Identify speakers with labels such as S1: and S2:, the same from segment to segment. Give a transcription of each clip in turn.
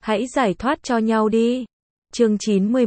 S1: Hãy giải thoát cho nhau đi. Chương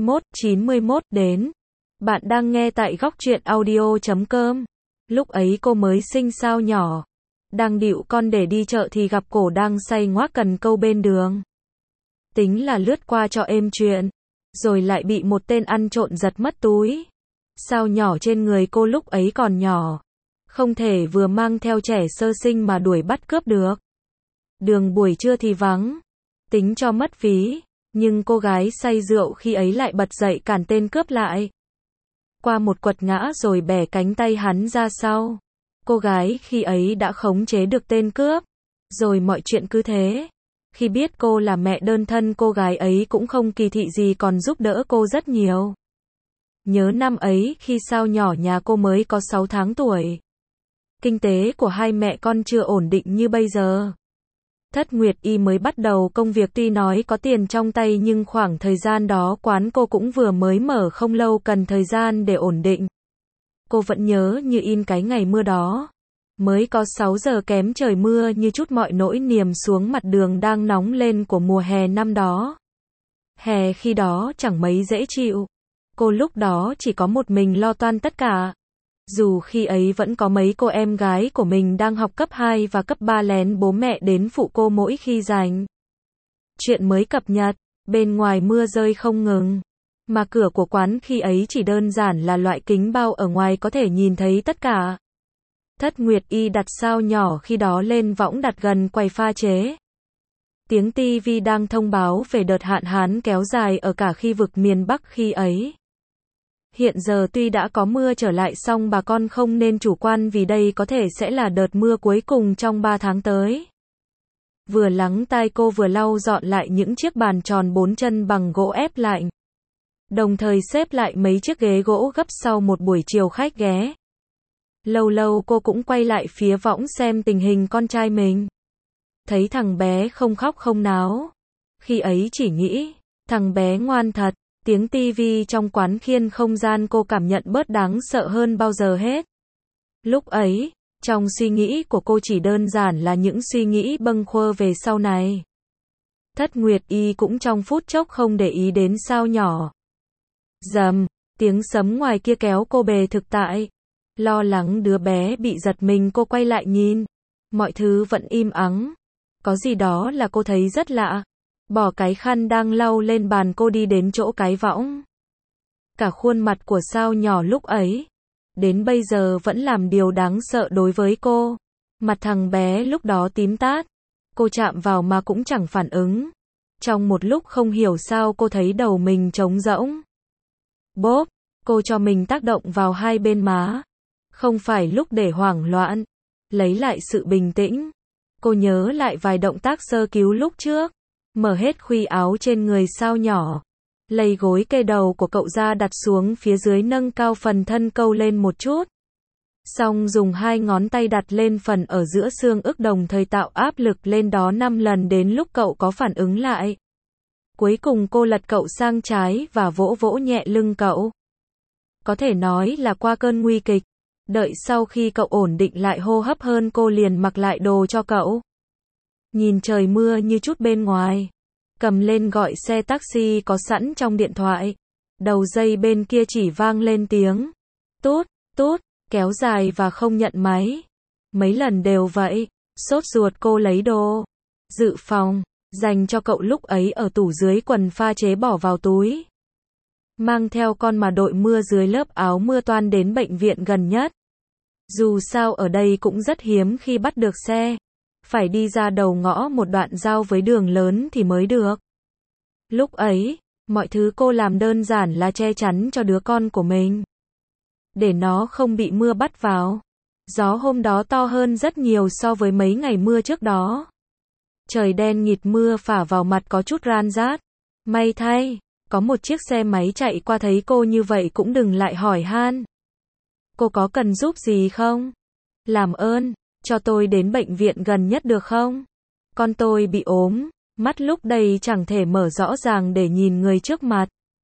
S1: 91 đến. Bạn đang nghe tại góc truyện audio.com. Lúc ấy cô mới sinh Sao nhỏ. Đang địu con để đi chợ thì gặp cổ đang say ngoác cần câu bên đường. Tính là lướt qua cho êm chuyện. Rồi lại bị một tên ăn trộm giật mất túi. Sao nhỏ trên người cô lúc ấy còn nhỏ. Không thể vừa mang theo trẻ sơ sinh mà đuổi bắt cướp được. Đường buổi trưa thì vắng. Tính cho mất phí. Nhưng cô gái say rượu khi ấy lại bật dậy cản tên cướp lại. Qua một quật ngã rồi bẻ cánh tay hắn ra sau. Cô gái khi ấy đã khống chế được tên cướp. Rồi mọi chuyện cứ thế. Khi biết cô là mẹ đơn thân, cô gái ấy cũng không kỳ thị gì còn giúp đỡ cô rất nhiều. Nhớ năm ấy khi Sao nhỏ nhà cô mới có 6 tháng tuổi. Kinh tế của hai mẹ con chưa ổn định như bây giờ. Thất Nguyệt Y mới bắt đầu công việc, tuy nói có tiền trong tay nhưng khoảng thời gian đó quán cô cũng vừa mới mở không lâu, cần thời gian để ổn định. Cô vẫn nhớ như in cái ngày mưa đó. Mới có 6 giờ kém, trời mưa như chút mọi nỗi niềm xuống mặt đường đang nóng lên của mùa hè năm đó. Hè khi đó chẳng mấy dễ chịu. Cô lúc đó chỉ có một mình lo toan tất cả. Dù khi ấy vẫn có mấy cô em gái của mình đang học cấp 2 và cấp 3 lén bố mẹ đến phụ cô mỗi khi rảnh. Chuyện mới cập nhật, bên ngoài mưa rơi không ngừng. Mà cửa của quán khi ấy chỉ đơn giản là loại kính bao, ở ngoài có thể nhìn thấy tất cả. Thất Nguyệt Y đặt Sao nhỏ khi đó lên võng đặt gần quầy pha chế. Tiếng tivi đang thông báo về đợt hạn hán kéo dài ở cả khu vực miền Bắc khi ấy. Hiện giờ tuy đã có mưa trở lại song bà con không nên chủ quan vì đây có thể sẽ là đợt mưa cuối cùng trong 3 tháng tới. Vừa lắng tai cô vừa lau dọn lại những chiếc bàn tròn 4 chân bằng gỗ ép lạnh. Đồng thời xếp lại mấy chiếc ghế gỗ gấp sau một buổi chiều khách ghé. Lâu lâu cô cũng quay lại phía võng xem tình hình con trai mình. Thấy thằng bé không khóc không náo. Khi ấy chỉ nghĩ, thằng bé ngoan thật. Tiếng tivi trong quán khiến không gian cô cảm nhận bớt đáng sợ hơn bao giờ hết. Lúc ấy, trong suy nghĩ của cô chỉ đơn giản là những suy nghĩ bâng quơ về sau này. Thất Nguyệt Y cũng trong phút chốc không để ý đến Sao nhỏ. Rầm, tiếng sấm ngoài kia kéo cô về thực tại. Lo lắng đứa bé bị giật mình, cô quay lại nhìn. Mọi thứ vẫn im ắng. Có gì đó là cô thấy rất lạ. Bỏ cái khăn đang lau lên bàn, cô đi đến chỗ cái võng. Cả khuôn mặt của Sao nhỏ lúc ấy, đến bây giờ vẫn làm điều đáng sợ đối với cô. Mặt thằng bé lúc đó tím tát. Cô chạm vào mà cũng chẳng phản ứng. Trong một lúc không hiểu sao cô thấy đầu mình trống rỗng. Bốp, cô cho mình tác động vào hai bên má. Không phải lúc để hoảng loạn. Lấy lại sự bình tĩnh. Cô nhớ lại vài động tác sơ cứu lúc trước. Mở hết khuy áo trên người Sao nhỏ. Lấy gối kê đầu của cậu ra đặt xuống phía dưới, nâng cao phần thân câu lên một chút. Xong dùng hai ngón tay đặt lên phần ở giữa xương ức, đồng thời tạo áp lực lên đó 5 lần đến lúc cậu có phản ứng lại. Cuối cùng cô lật cậu sang trái và vỗ vỗ nhẹ lưng cậu. Có thể nói là qua cơn nguy kịch. Đợi sau khi cậu ổn định lại hô hấp hơn, cô liền mặc lại đồ cho cậu. Nhìn trời mưa như chút bên ngoài. Cầm lên gọi xe taxi có sẵn trong điện thoại. Đầu dây bên kia chỉ vang lên tiếng tút, tút, kéo dài và không nhận máy. Mấy lần đều vậy. Sốt ruột cô lấy đồ dự phòng dành cho cậu lúc ấy ở tủ dưới quần pha chế bỏ vào túi. Mang theo con mà đội mưa dưới lớp áo mưa toan đến bệnh viện gần nhất. Dù sao ở đây cũng rất hiếm khi bắt được xe. Phải đi ra đầu ngõ một đoạn giao với đường lớn thì mới được. Lúc ấy, mọi thứ cô làm đơn giản là che chắn cho đứa con của mình. Để nó không bị mưa bắt vào. Gió hôm đó to hơn rất nhiều so với mấy ngày mưa trước đó. Trời đen nghịt, mưa phả vào mặt có chút ran rát. May thay, có một chiếc xe máy chạy qua, thấy cô như vậy cũng đừng lại hỏi han. Cô có cần giúp gì không? Làm ơn, cho tôi đến bệnh viện gần nhất được không? Con tôi bị ốm. Mắt lúc đây chẳng thể mở rõ ràng để nhìn người trước mặt.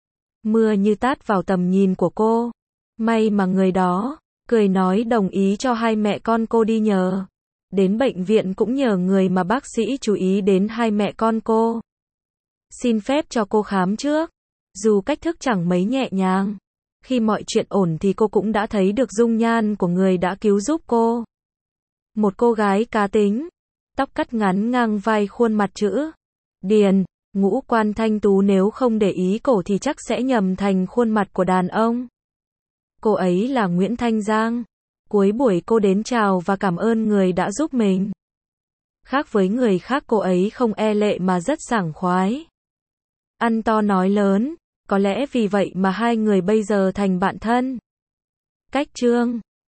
S1: Mưa như tát vào tầm nhìn của cô. May mà người đó cười nói đồng ý cho hai mẹ con cô đi nhờ. Đến bệnh viện cũng nhờ người mà bác sĩ chú ý đến hai mẹ con cô. Xin phép cho cô khám trước. Dù cách thức chẳng mấy nhẹ nhàng. Khi mọi chuyện ổn thì cô cũng đã thấy được dung nhan của người đã cứu giúp cô. Một cô gái cá tính. Tóc cắt ngắn ngang vai, khuôn mặt chữ điền, ngũ quan thanh tú, nếu không để ý cổ thì chắc sẽ nhầm thành khuôn mặt của đàn ông. Cô ấy là Nguyễn Thanh Giang. Cuối buổi cô đến chào và cảm ơn người đã giúp mình. Khác với người khác, cô ấy không e lệ mà rất sảng khoái. Ăn to nói lớn, có lẽ vì vậy mà hai người bây giờ thành bạn thân. Cách chương